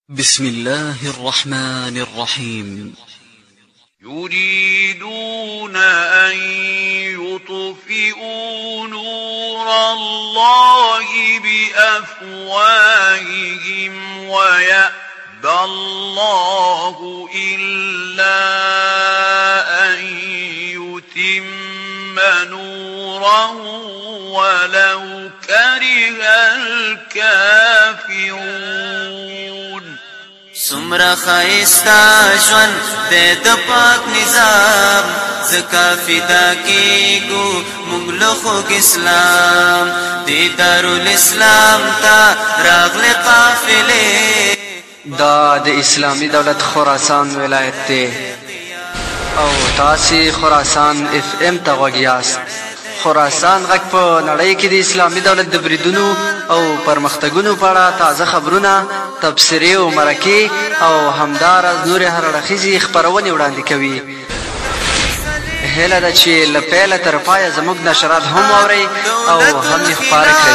بسم الله الرحمن الرحيم. يريدون أن يطفئوا نور الله بأفواههم ويأبى الله إلا أن يتم نوره ولو كره الكافرون. سمرا خائستا جوان دے د پاک نظام زکا فدا کیگو مغلقو اسلام دی دارالاسلام تا راغل قافلے دا د اسلامی دولت خراسان ولایت تے او تاسی خراسان اف ام تا غوږیاست. خراسان غږ په نړۍ کې د اسلامي دولت د بریدونو او پرمختګونو په اړه تازه خبرونه، تبصرې او مرکې او همداراز نورې هر اړخیزې خپرونې وړاندې کوي. هیله ده چې له پیله تر پایه زموږ نشرات هم واورئ او هم یې خپاره کړئ.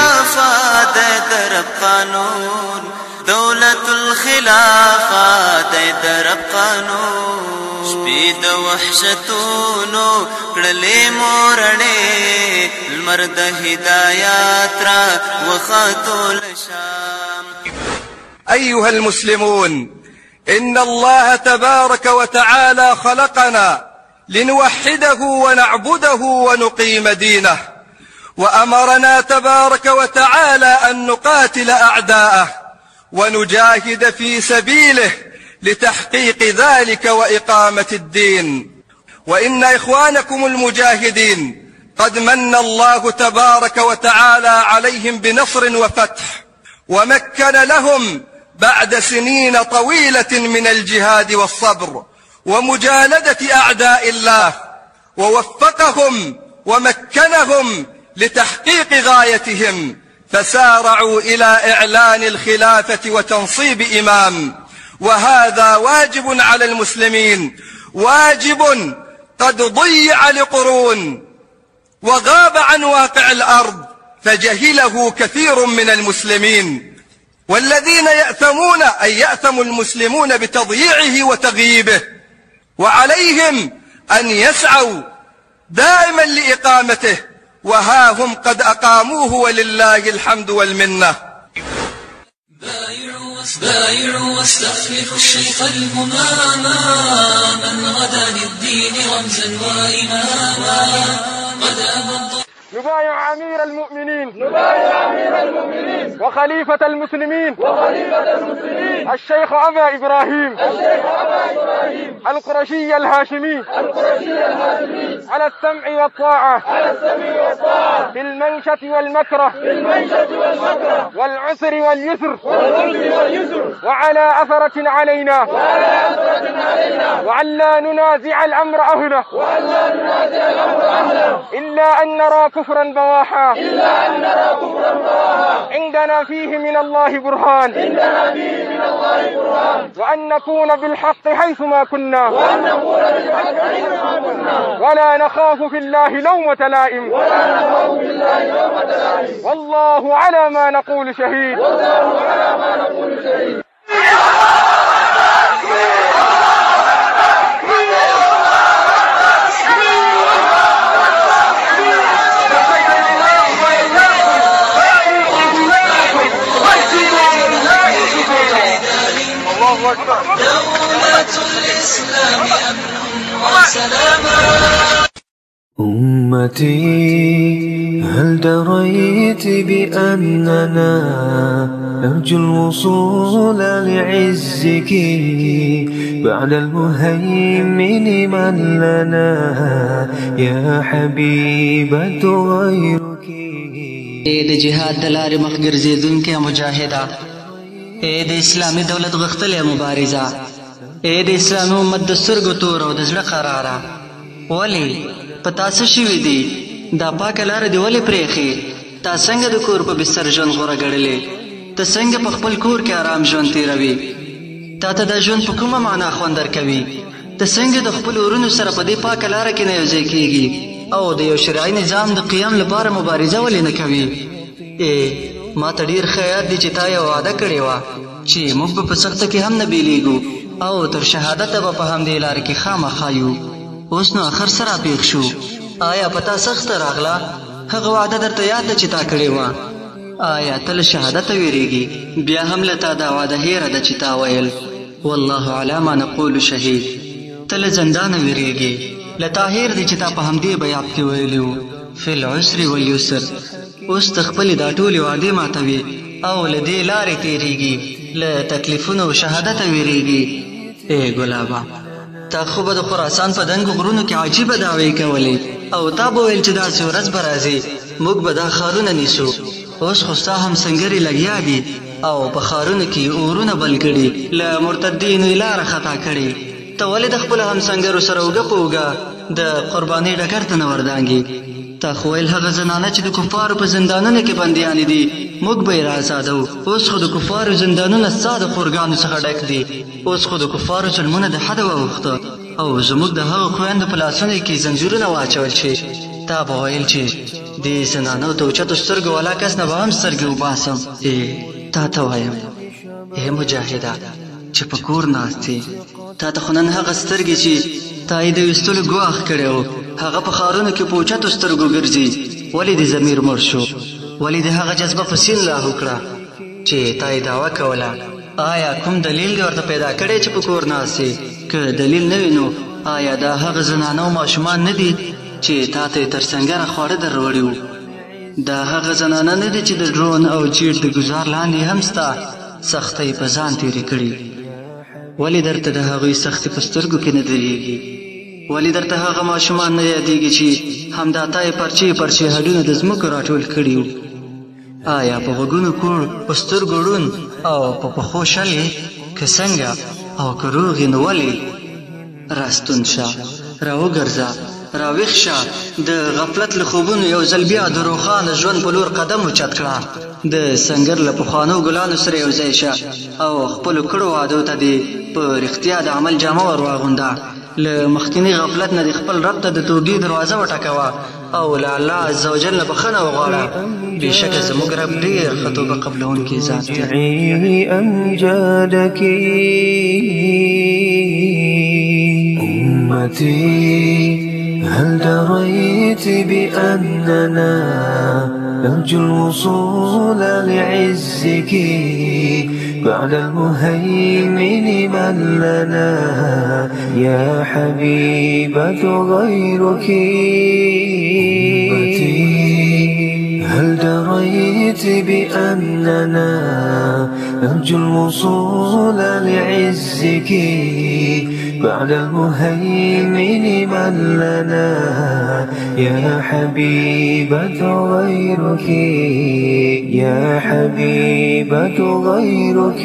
دولت الخلافه د رب قانون شپې د وحشتونو کړلې مورړې لمر د هدایات را وخاتو لشام. أيها المسلمون، إن الله تبارك وتعالى خلقنا لنوحده ونعبده ونقيم دينه، وأمرنا تبارك وتعالى أن نقاتل أعداءه ونجاهد في سبيله لتحقيق ذلك وإقامة الدين. وإن إخوانكم المجاهدين قد من الله تبارك وتعالى عليهم بنصر وفتح، ومكن لهم بعد سنين طويلة من الجهاد والصبر ومجالدة أعداء الله، ووفقهم ومكنهم لتحقيق غايتهم، فسارعوا إلى إعلان الخلافة وتنصيب إمام. وهذا واجب على المسلمين، واجب قد ضيع لقرون وغاب عن واقع الأرض فجهله كثير من المسلمين، والذين يأثمون أي يأثم المسلمون بتضييعه وتغييبه، وعليهم أن يسعوا دائما لإقامته، وها هم قد أقاموه ولله الحمد والمنة. بايعوا واستخلفوا الشيخ الهماما من غدا للدين رمزا وإماما قد أبض. نبايع أمير المؤمنين وخليفة المسلمين الشيخ أبا إبراهيم القرشي الهاشمي على السمع والطاعة في المنشة والمكره والعسر واليسر وعلى أثرة علينا وعلى ننازع الأمر أهله إلا أن نرى كفرا بواحا عندنا فيه من الله برهان وأن نكون بالحق حيثما كنا ولا نخاف في الله لومة لائم والله على ما نقول شهيد. دولة الإسلام أمن وسلاما. أمتي هل دريت بأننا نرجو الوصول لعزك بعد المهيمن من لنا يا حبيبة غيرك. د جهاد دلار مخګرزیدونکې مجاهده، د اسلامي دولت غختلې مبارزه، د اسلامي امت د سترګو تور او د زړه قراره. ولې په تاسو شوي دي دا پاکه لاره دې ولې پرېښې؟ تا څنګه د کور په بستر ژوند غوره ګڼلې؟ ته څنګه په خپل کور کې آرام ژوند تېروې؟ تا ته دا ژوند په کومه معنا خوند درکوي؟ ته څنګه د خپل ورونو سره په دې پاکه لاره کې نه یوځای کېږي او د یو شرعي نظام د قیام لپاره مبارزه ولې نه کوي؟ ما ته ډېر ښه یاد دی چې تا یو وعده کړې وه چې موږ به په سخته کې هم نه بیلیږو او تر شهادته به په همدې لارې کې خامخا یو. اوس نو اخر سره پیښ شو. آیا پتا سخته راغله؟ هغه وعده درته یاد ده چې تا کړې وه؟ آیا ته له شهادته ویرېږي؟ بیا هم له تا دا وعده هېره ده چې تا ویل والله علی ما نقول شهید. ته له زندانه ویرېږي، له تا هېر دی چې تا په همدې بیات کې ویلي وو فی العسر والیسر. اوس ته خپلې دا ټولې وعدې ماتوي او له دې لارې تېرېږي، له تکلیفونو او شهادته ویرېږي. ای ګلابه، تا خو به د خراسان په دنګو غرونو کې عجیبه دعوې کولې او تا به ویل چې داسې ورځ به راځي موږ به دا ښارونه نیسو. اوس خو ستا همسنګرې لګیا دي او په ښارونو کې اورونه بل کړي، له مرتدینو یې لاره خطا کړې. ته ولې د خپلو همسنګرو سره اوږه په اوږه د قربانۍ ډګر ته نه وردانګې؟ تا خو ویل هغه زنانه چې د کفارو په زندانونو کې بندیانې دي موږ به یې راازادو. اوس خو د کفارو زندانونه ستا د خورګانو څخه ډک دي. اوس خو د کفارو ظلمونه د حده واوښته او زموږ د هغو خویندو په لاسونو کې زنځیرونه واچول شي. تا به ویل چې دې زنانو ته اوچتو سترګو والا کس نه به هم سترګې وباسم. تا ته وایم ای مجاهده چې په کور ناست یې، تا ته خو نن هغه سترګې چې تا یې د ویستلو ګواښ کړی و هغه په ښارونو کې په اوچتو سترګو ګرځي. ولې دې ضمیر مړ شو؟ ولې دې هغه جذبه په سین لاهو کړه چې تا یې دعوه کوله؟ آیا کوم دلیل دې ورته پیدا کړی چې په کور ناست یې؟ که دلیل نه وي نو آیا دا هغه زنانه او ماشومان نه دي چې تا ته یې تر سنګره خواړه در وړي وو؟ دا هغه زنانه نه دي چې د ډرون او جیټ د ګزار لاندې هم ستا سختۍ په ځان تېرې کړي؟ ولې درته د هغوی سختې په سترګو کې نه درېږي؟ ولې درته هغه ماشومان نه یادېږي چې همدا تا یې پرچې پرچې هډونه د ځمکو راټول کړي وو؟ آیا په غوږونو کوړ، په سترګو ړوند او په پښو شل یې؟ که څنګه او که روغ یې نو ولې؟ راستون شه، راوګرځه، راویښ شه، د غفلت له خوبونو یو ځل بیا د روښانه ژوند په لور قدم اوچت کړه. د سنګر له پخوانو ګلانو سره یو ځای شه او خپلو کړو وعدو ته دې په رښتیا د عمل جامه ور واغونده. له مخکیني غفلت نه دې خپل رب ته د توبې دروازه وټکوه او له الله عز وجل نه بخښنه وغواړه. بېشکه زموږ رب ډېر ښه توبه قبلونکی ذات دی. أمتي هل دريت بأننا نرجو الوصول لعزك بعد المهيمن من لنا يا حبيبة غيرك؟ أمتي هل دريت بأننا نرجو الوصول لعزك بعد المهيمن من لنا يا حبيبة غيرك؟ يا حبيبة غيرك؟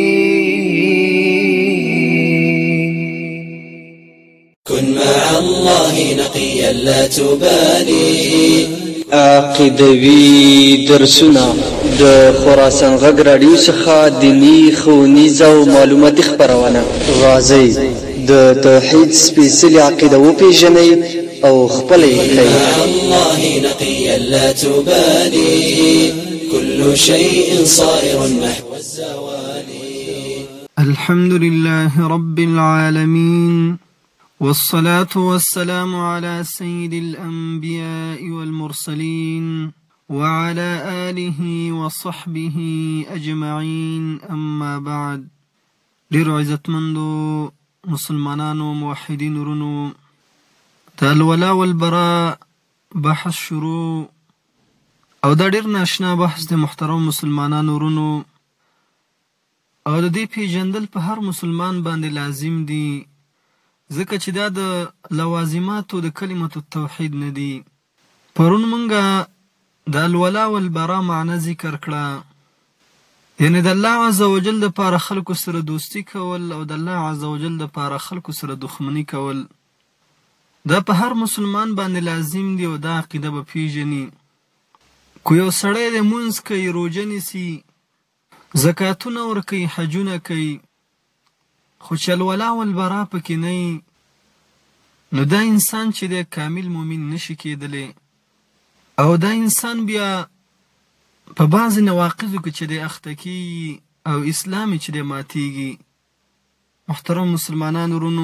كن مع الله نقيا لا تبالي. عقیدوي درسونه د خراسان غږ راډیو څخه دیني ښوونیز او معلوماتي خپرونه. راځئ د توحید سپېڅلې عقیده وپېژنئ او خپله یې کړئ. مع الله نقيا لا تبالي كل شيء صائر نحو الزوال. الحمد لله رب العالمين والصلاة والسلام على سيد الأنبياء والمرسلين وعلى آله وصحبه أجمعين. أما بعد. ډیرو عزتمندو مسلمانانو موحدین ورونو، د الولا والبراء بحث شروع او دا ډیر ناشنا بحث د محترم مسلمانانو ورونو، او د دې پیژندل په هر مسلمان باندې لازم دي، ځکه چې دا د لوازماتو د کلمة التوحید نه دي. پرون مونږه د الولا والبراء معنی ذکر کړه، یعنی د الله عز وجل د پاره خلکو سره دوستی کول او د الله عز وجل د پاره خلکو سره دښمنی کول. دا په هر مسلمان باندې لازم دی او دا عقیده به پیژني. کو یو سړی د مونځ کوي، روژه نیسي، زکاتونه ورکوي، حجونه کوي، خو چې الولا والبراء پکې نه وي، نو دا انسان چې دی کامل مؤمن نشي کېدلی. او دا انسان بیا په بعضې نواقضو کې چې دی اخته کېږي، او اسلام چې دی ماتیږي. محترم مسلمانان ورونو،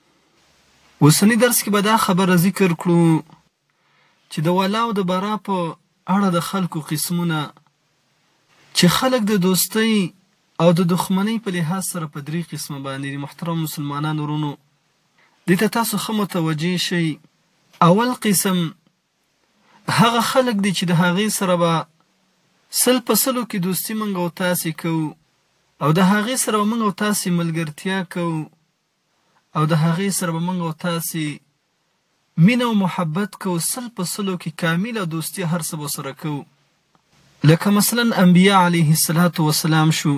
اوسنی درس کې به دا خبره ذکر کړو چې د ولا او د برا په اړه د خلکو قسمونه، چې خلک د دوستۍ او د دښمنۍ په لحاظ سره په 3 قسمه باندې دي. محترم مسلمانان ورونو، دې ته تاسو ښه متوجه شئ. اول قسم هغه خلک دي چې د هغې سره به 100% کې دوستي موږ او تاسې کوو، او د هغې سره به موږ او تاسې ملګرتیا کوو، او د هغې سره به موږ او تاسې مینه او محبت کوو، 100% کې کامله دوستي هر څه به سره کوو. لکه مثلا انبیاء علیه السلام شو،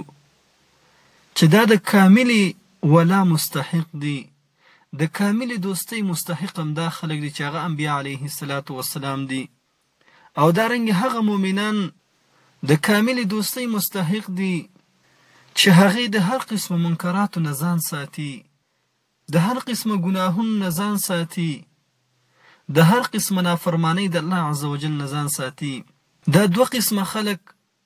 چې دا د کاملې ولا مستحق دي، د کاملې دوستۍ مستحق هم دا خلک دي چې هغه انبیاء علیه السلام دي. او دارنګه هغه مؤمنان د کاملې دوستۍ مستحق دي چې هغې د هر قسم منکراتو نه ځان ساتي، د هر قسم ګناهونو نه ځان ساتي، د هر قسم نافرمانی د الله عزوجل نه ځان ساتي. دا 2 قسمه خلک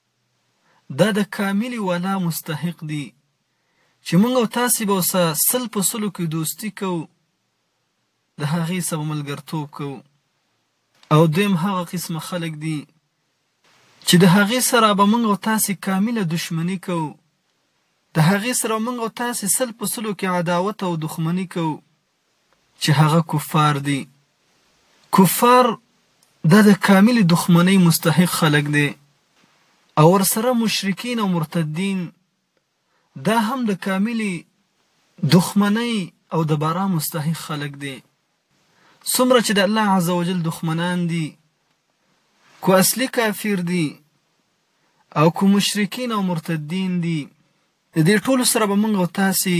دا د کاملې ولا مستحق دي چې موږ او تاسې به ورسره 100% کې دوستي کوو، د هغې سره ملګرتوب کوو. او دویم هغه قسمه خلک دي چې د هغې سره به موږ او تاسې کامله دشمني کوو، د هغې سره موږ او تاسې 100% کې عداوت او دښمني کوو، چې هغه کفار دي. کفار دا د کاملې دښمنۍ مستحق خلک دي. او ورسره مشرکین او مرتدین دا هم د کاملې دښمنۍ او د برا مستحق خلک دي. څومره چې د الله عزوجل دښمنان دي، کو اصلي کافر دي او کو مشرکین او مرتدین دي، د دې ټولو سره به موږ او تاسې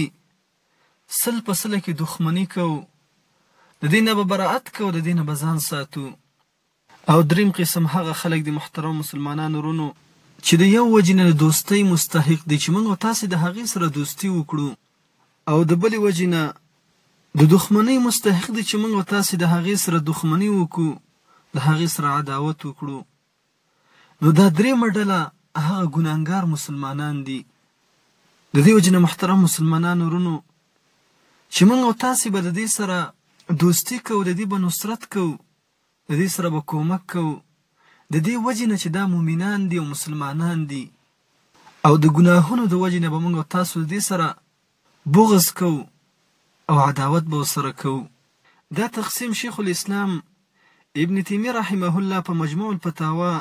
100% کې دښمني کوو، د دې نه به براءت کوو، د دې نه به ځان ساتو. او دریم قسم هغه خلک دي محترم مسلمانان ورونو چې د یو وجې نه د دوستۍ مستحق دي چې موږ او تاسې د هغې سره دوستي وکړو، او د بلې وجې نه د دښمنۍ مستحق دي چې موږ او تاسې د هغې سره دښمني وکړو، د هغې سره عداوت وکړو. نو دا دریمه ډله هغه ګناهګار مسلمانان دي. د دې وجې نه محترم مسلمانان ورونو چې موږ او تاسې به د دې سره دوستي کوو، د دې به نصرت کوو، د دې سره به کومک کوو، د دې وجې نه چې دا مؤمنان دي او مسلمانان دي، او د ګناهونو د وجې نه به موږ او تاسو د دې سره بغض کوو او عداوت به ورسره کوو. دا تقسیم شیخ الاسلام ابن تیمیه رحمه الله په مجموع الفتاوا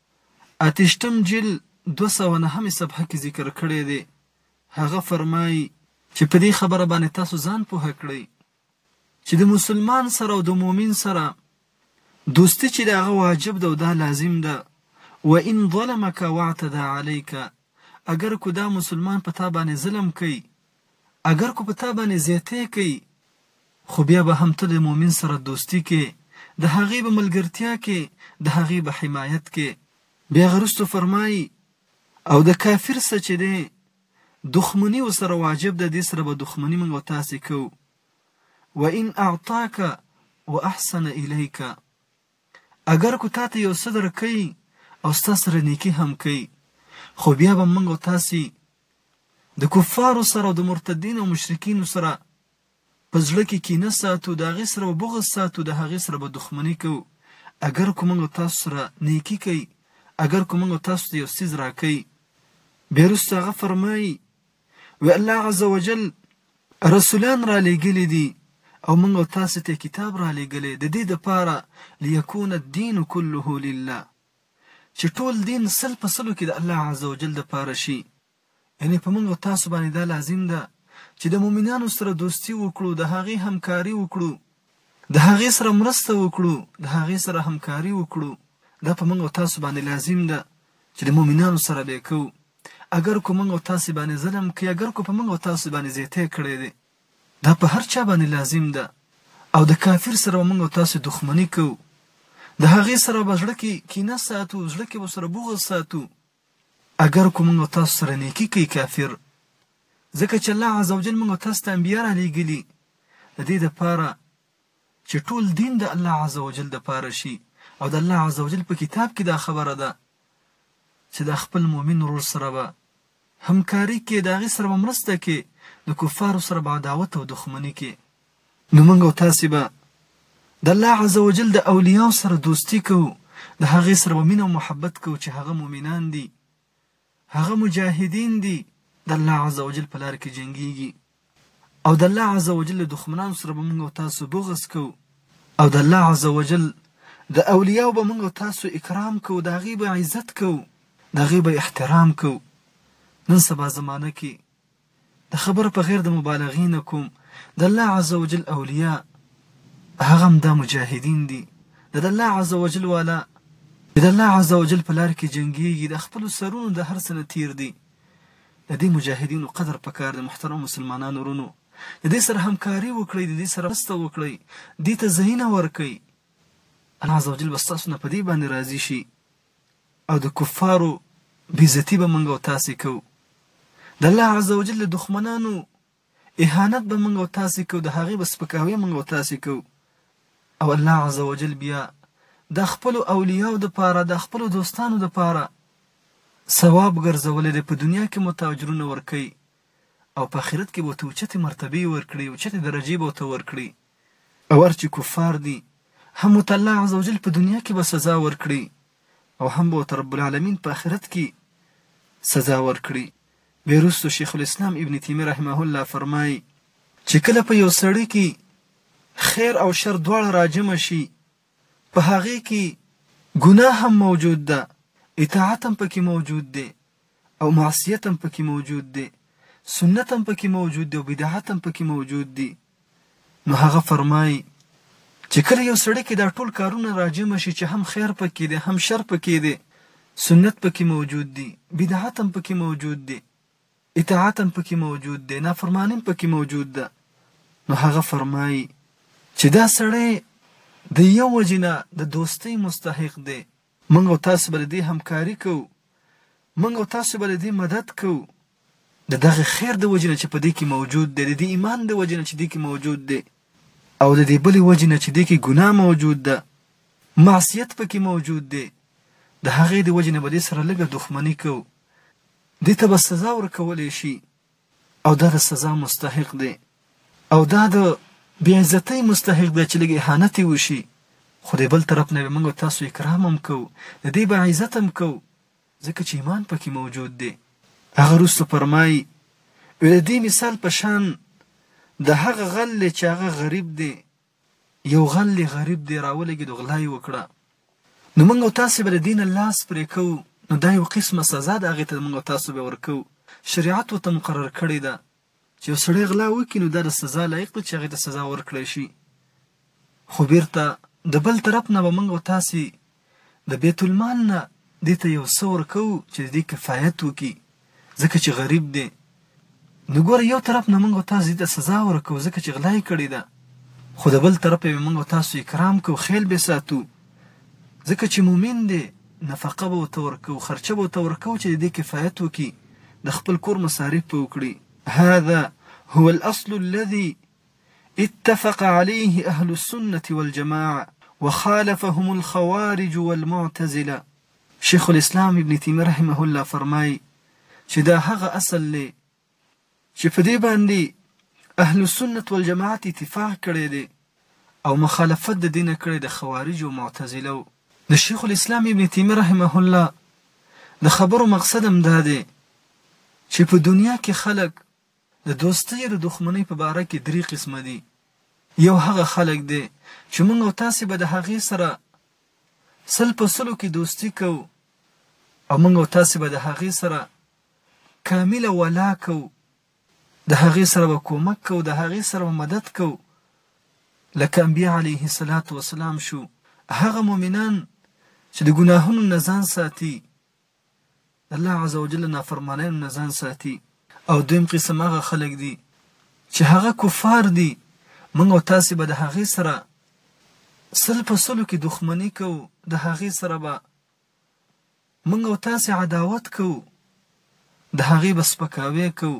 8 جلد 209 صفحه کې ذکر کړی دی. هغه فرمایي چې په دې خبره باندې تاسو ځان پوهه کړئ چې د مسلمان سره او د مؤمن سره دوستی چې دا هغه واجب ده او دا لازم ده. و ان ظلمك واعتدى عليك، اگر کو دا مسلمان په تا باندې ظلم کوي، اگر کو په تا باندې زیاتی کوي، خو بیا به هم ته د مؤمن سره دوستی کې، د هغې به ملګرتیا کې، د هغې به حمایت کې. بیا غرستو فرمایي او د کافر سره چې دی دښمني ورسره واجب ده، دې سره به دښمني موږ او تاسې کوو. و ان اعطاك واحسن اليك، اگر کو تا ته یو څه درکوي او ستا سره نیکي هم کوي، خو بیا به موږ او تاسې د کفارو سره او د مرتدین او مشرکینو سره په زړه کې کینه ساتو، د هغې سره به بغض ساتو، د هغې سره به دښمني کوو. اگر کو موږ او تاسو سره نیکي کوي، اگر کو موږ او تاسو ته یو څیز راکوي. بیا وروسته هغه فرمایي و الله عز وجل رسولان را لېږلي دي او موږ او تاسو ته کتاب را لېږلی، د دې دپاره لیکون الدین کله لله، چې ټول دین 100% کې د الله عز وجل دپاره شي. یعنې په موږ او تاسو باندې دا لازم ده چې د مؤمنانو سره دوستي وکړو، د هغې همکاري وکړو، د هغې سره مرسته وکړو، د هغې سره همکاري وکړو. دا په موږ او تاسو باندې لازم ده چې د مؤمنانو سره به کوو. اگر کو موږ او تاسو باندې ظلم کوي، اگر کو په موږ او تاسو باندې زیاتی کړی دی، دا په هر چا باندې لازم ده. او د کافر سره موږ او تاسو دښمني کوو، د هغې سره به زړه کې کینه ساتو، زړه کې به سره بغض ساتو. اگر کو موږ او تاسو سره نیکي کوي کافر، ځکه چې الله عزوجل موږ او تاسو ته انبیا را لېږلي د دې دپاره چې ټول دین د الله عزوجل دپاره شي. او د الله عزوجل په کتاب کې دا خبره ده چې د خپل مؤمن ورور سره به همکاري کې د هغې سره به مرسته کې د کفارو سره به عداوت او دښمني کې. نو موږ او تاسې به د الله عز وجل د اولیاو سره دوستي کوو، د هغې سره به مینه او محبت کوو چې هغه مؤمنان دي، هغه مجاهدین دي، د الله عز وجل په لار کې جنګیږي. او د الله عز وجل د دښمنانو سره به موږ او تاسو بغض کوو، او د الله عز وجل د اولیاو به موږ او تاسو اکرام کوو، د هغې به عزت کوو، د هغې به احترام کوو. نن سبا زمانه کې د خبره په غیر د مبالغې نه کوم، د الله عز وجل اولیاء هغه هم دا مجاهدین دي، د الله عز وجل والا د الله عز وجل په لار کې جنګیږي، د خپلو سرونو د هر څه نه تیر دي. د دې مجاهدینو قدر پکار د محترم مسلمانانو ورونو، د دې سره همکاري وکړئ، د دې سره مرسته وکړئ، دې ته ځایونه ورکړئ. الله عز وجل به ستاسو نه په دې باندې راضي شي او د کفارو بېعزتي به موږ او تاسې کوو. د الله عز وجل د دښمنانو اهانت به موږ او تاسې کوو، د هغې به سپکاوی موږ او تاسې کوو. او الله عز وجل بیا د خپلو اولیاو دپاره، د خپلو دوستانو دپاره ثواب ګرځولی دی. په دنیا کې مو ته اجرونه ورکوي او په آخرت کې به ورته اوچتې مرتبې ورکړي، اوچتې درجې به ورته ورکړي. او هر چې کفار دي هم ورته الله عز وجل په دنیا کې به سزا ورکړي او هم به ورته رب العالمین په آخرت کې سزا ورکړي. بیا وروستو شیخ الاسلام ابن تیمیه رحمه الله فرمایي چې کله په یو سړي کې خیر او شر دواړه راجمع شي، په هغې کې ګناه هم موجود ده، اطاعت هم پکې موجود دی، او معصیت هم پکې موجود دی، سنت هم پکې موجود دی، او بدعت هم پکې موجود دی. نو هغه فرمایي چې کله یو سړی کې دا ټول کارونه راجمع شي چې هم خیر پکې دی، هم شر پکې دی، سنت پکې موجود دی، بدعت هم پکې موجود دی، اطاعت هم پکې موجود دی، نافرمانی هم پکې موجود ده، نو هغه فرمایي چې دا سړی د یو وجې نه د دوستۍ مستحق دی. موږ او تاسو به د دې همکاري کوو، موږ او تاسو به د دې مدد کوو د دغه خیر د وجې نه چې په دې کې موجود دی، د دې ایمان د وجې نه چې دې کې موجود دی، او د دې بلې وجې نه چې دې کې ګناه موجود ده، معصیت پکې موجود دی، د هغې د وجې نه به دې سره لږه دښمني کوو، دې ته به سزا ورکولی شي، او دا د سزا مستحق دی، او دا د بېعزتۍ مستحق دی چې لږ اهانت یې وشي. خو د بل طرف نه به موږ تاسو اکرام هم کوو، د دې به عزت هم کوو، ځکه چې ایمان پکې موجود دی. هغه وروسته فرمایي د دې مثال په شان د هغه غل دی چې هغه غریب دی، یو غل غریب دی راولګېد او غلا یې وکړه، نو موږ او تاسې به د دې نه لاس پرې کوو، نو دا یو قسمه سزا ده، هغې ته موږ او تاسو به ورکوو. شریعت ورته مقرر کړې ده چې یو سړی غلا وکړي نو دا د سزا لایق دی چې هغې ته سزا ورکړی شي. خو بیرته د بل طرف نه به موږ او تاسې د بیت المال نه دې ته یو څه ورکوو چې د دې کفایت وکړي، ځکه چې غریب دی. نو ګوره یو طرف نه موږ او تاسو دې ته سزا ورکوو ځکه چې غلا یې کړې ده، خو د بل طرف به موږ او تاسو اکرام کوو، خیل به ساتو، ځکه چې مؤمن دی، نفقه به ورته ورکوو، خرچه به ورته ورکوو چې د دې کفایت وکړي، د خپل کور مصارف به وکړي. هذا هو الأصل الذي اتفق عليه أهل السنة والجماعة وخالفهم الخوارج والمعتزلة. شیخ الاسلام ابن تیمیه رحمه الله فرمایي چې دا هغه اصل دی چې په دې باندې اهل السنت والجماعت اتفاق کړی دی او مخالفت د دینه کړی د خوارج او معتزله. د شیخ الاسلام ابن تیمیه رحمه الله د خبرو مقصد هم دا دی چې په دنیا کې خلک د دوستۍ او د دښمنۍ په باره کې درې قسمه دي. یو هغه خلک دی چې موږ او تاسې به د هغې سره سل په سلو کې دوستي کوو، او موږ او تاسې به د هغې سره کامله ولا کوو، د هغې سره به کومک کوو، د هغې سره به مدد کوو، لکه انبیا علیه الصلاة وسلام شو، هغه مؤمنان چې د ګناهونو نه ځان ساتي، د الله عز وجل نافرمانیو نه ځان ساتي. او دویم قسم هغه خلک دي چې هغه کفار دي، موږ او تاسې به د هغې سره سل په سلو کې دښمني کوو، د هغې سره به موږ او تاسې عداوت کوو، د هغې به سپکاوی کوو.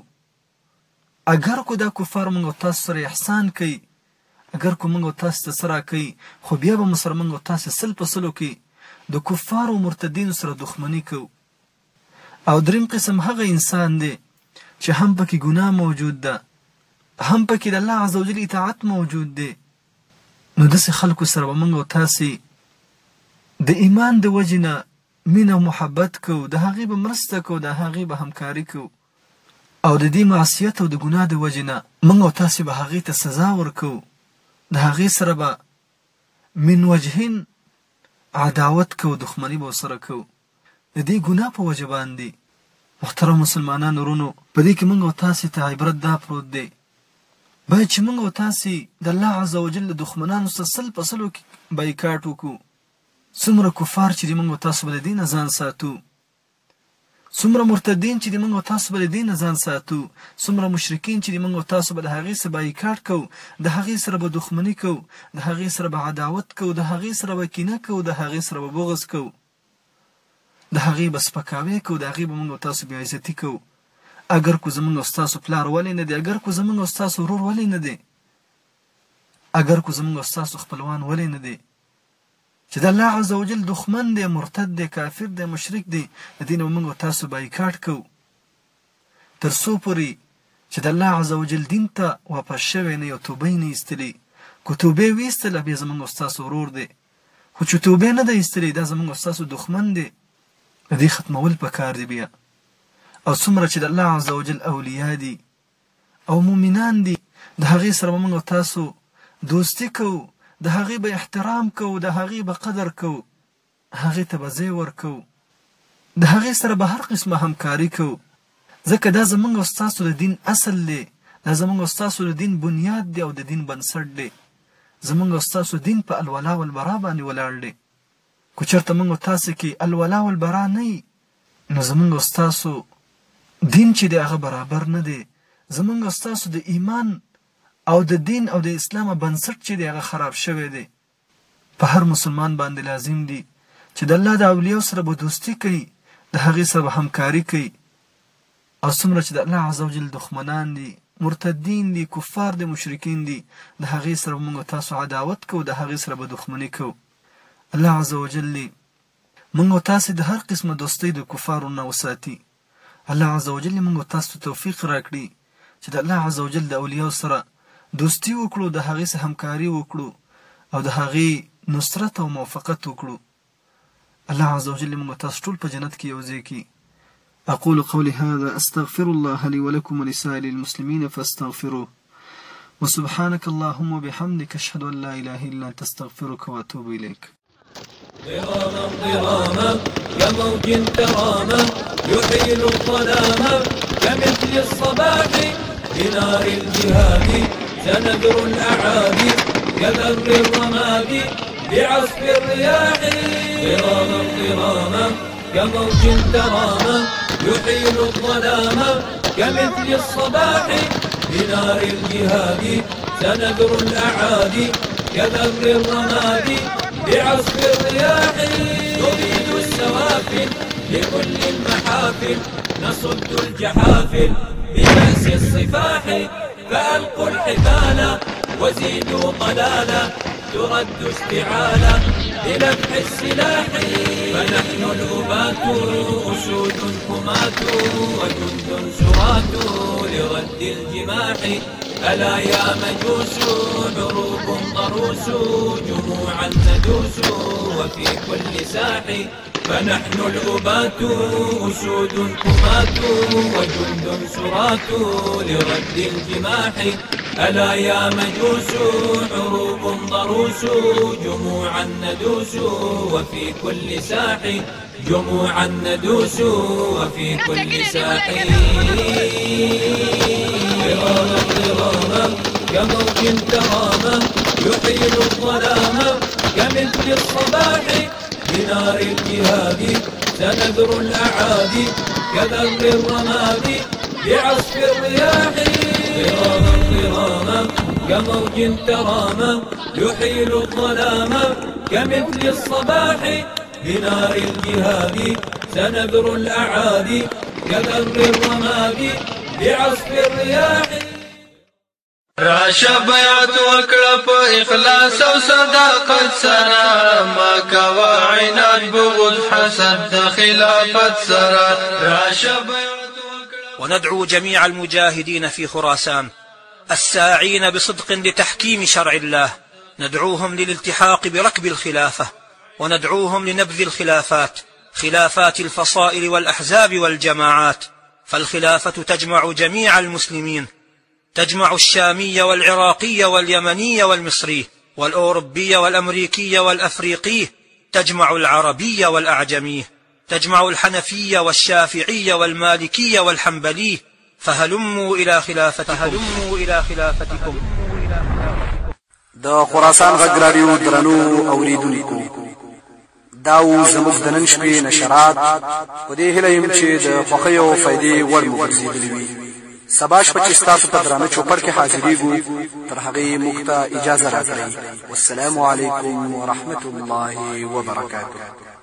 اگر کو دا کفار موږ او تاسو سره احسان کوي، اگر کو موږ او تاسو ته څه راکوي، خو بیا به سره موږ او تاسې سل په سلو کې د کفارو مرتدینو سره دښمني کوو. او دریم قسم هغه انسان دی چې هم پکې ګناه موجود ده، هم پکې د الله عزوجل اطاعت موجود دی. نو داسې خلکو سره به موږ او تاسې د ایمان د وجې نه مینه او محبت کوو، د هغې به مرسته کوو، د هغې به همکاري کوو، او د دې معصیت او د ګناه د وجې نه موږ او تاسې به هغې ته سزا ورکوو، د هغې سره به من وجهین عداوت کوو، دښمني به ورسره کوو د دې ګناه په وجه باندې. محترم مسلمانانو ورونو، په دې کې موږ او تاسې ته عبرت دا پروت دی، باید چې موږ او تاسې د الله عز وجل د دښمنانو سره سل په سلو کې بایکاټ وکړو. څومره کفار چې د موږ او تاسو به د دې نه ځان ساتو، څومره مرتدین چې د موږ او تاسو به د دې نه ځان ساتو، څومره مشرکین چې د موږ او تاسو به د هغې سره بایکاټ کوو، د هغې سره به دښمني کوو، د هغې سره به عداوت کوو، د هغې سره به کینه کوو، د هغې سره به بغض کوو، د هغې به سپکاوی کوو، د هغې به موږ او تاسو بې عزتي کوو. اگر کو زمونږ او ستاسو پلار ولې نه دی، اگر کو زمونږ او ستاسو ورور ولې نه دی، اگر کو زمونږ او ستاسو خپلوان ولې نه دی، چې د الله عز وجل دښمن دی، مرتد دی، کافر دی، مشرک دی، د دې نه موږ او تاسو بایکاټ کوو تر څو پورې چې د الله عز وجل دین ته واپس شوی نه یو، توبه یې نه ایستلې. که توبه یې ویستله بیا زمونږ او ستاسو ورور دی، خو چې توبه نه ده ایستلې دا زمونږ او ستاسو دښمن دی. د دې ختمول پکار دی بیا. او څومره چې د الله عز وجل اولیاء دي او مؤمنان دي، د هغې سره به موږ او تاسو دوستي کوو، د هغې به احترام کوو، د هغې به قدر کوو، هغې ته به ځای ورکوو، د هغې سره به هر قسمه همکاري کوو، ځکه دا زموږ او ستاسو د دین اصل دی، دا زموږ او ستاسو د دین بنیاد دی او د دین بنسټ دی. زموږ او ستاسو دین په الولا والبرا باندې ولاړ دی. که چېرته موږ او تاسو کې الولا والبرا نه وي، نو زموږ او ستاسو دین چې دی هغه برابر نه دی. زموږ او ستاسو د ایمان او د دین او د اسلام بنسټ چې دی هغه خراب شوی دی. په هر مسلمان باندې لازم دی چې د الله د اولیاء سره به دوستي کوي، د هغې سره به همکاري کوي، او څومره چې د الله عز وجل دښمنان دي، مرتدین دي، کفار دي، مشرکین دي، د هغې سره به موږ او تاسو عداوت کوو، د هغې سره به دښمني کوو. الله عز وجل موږ او تاسې د هر قسمه دوستۍ د کفارو نه وساتي. الله عز وجل موږ او تاسو توفیق راکړي چې د الله عز وجل د اولیاء سره دوستي وکړو، د هغې سره همکاري وکړو، او د هغې نصرت او موافقت وکړو. الله عز وجل موږ تاسو ټول په جنت کې یو ځای کړي. أقول قولي هذا أستغفر الله لي ولكم ولسائر المسلمين فاستغفروه وسبحانك اللهم وبحمدك أشهد أن لا إله إلا أنت أستغفرك وأتوب إليك. ضراما ضراما كموج تراما يحيل الظلام كمثل الصباح بنار الجهاد سنذر الأعادي كذر الرماد بعصف الرياح. ضراما ضراما كموج تراما يحيل الظلام كمثل الصباح بنار الجهاد سنذر الأعادي كذر الرماد بعصف الرياح. نريد السوافل لكل المحافل نصد الجحافل ببأس الصفاح. فألقوا الحبال وزيدوا ضلالا ترد اشتعالا بلفح السلاح. فنحن الأبات أسود كمات وجند سرات لرد الجماح. ألا يا مجوس عروب ضروس جموعا ندوس وفي كل ساح. فنحن الأبات أسود كمات وجند سرات لرد الجماح. ألا يا مجوس عروب ضروس جموعا ندوس وفي كل ساح. جموعا ندوس وفي كل ساح. ضراما ضراما كموج تراما يحيل الظلام كمثل الصباح بنار الجهاد سنذر الأعادي كذر الرماد بعصف الرياح. ضراما ضراما كموج تراما يحيل الظلام كمثل الصباح بنار الجهاد سنذر الأعادي كذر الرماد بعصف الرياح. راشه بیعت وکړه په اخلاص او صداقت سره ما کوه عناد بغض حسد د خلافت سره راشه وندعو جميع المجاهدين في خراسان الساعين بصدق لتحكيم شرع الله، ندعوهم للالتحاق بركب الخلافة، وندعوهم لنبذ الخلافات، خلافات الفصائل والأحزاب والجماعات، فالخلافة تجمع جميع المسلمين، تجمع الشامي والعراقي واليمني والمصري والأوروبي والأمريكي والأفريقي، تجمع العربي والأعجمي، تجمع الحنفي والشافعي والمالكي والحنبلي، فهلموا إلى خلافتكم. د خراسان غږ راډیو درنو اوریدونکو، دا زموږ د نن شپې نشرات په دې هیله یم چې د خوښۍ او فایدې وړ مو ګرځېدلي وي. سبا شپه چې ستاسو په درانه چوپړ کې حاضرېږو، تر هغې موږ ته اجازه راکړئ. والسلام علیکم ورحمة الله وبرکاته.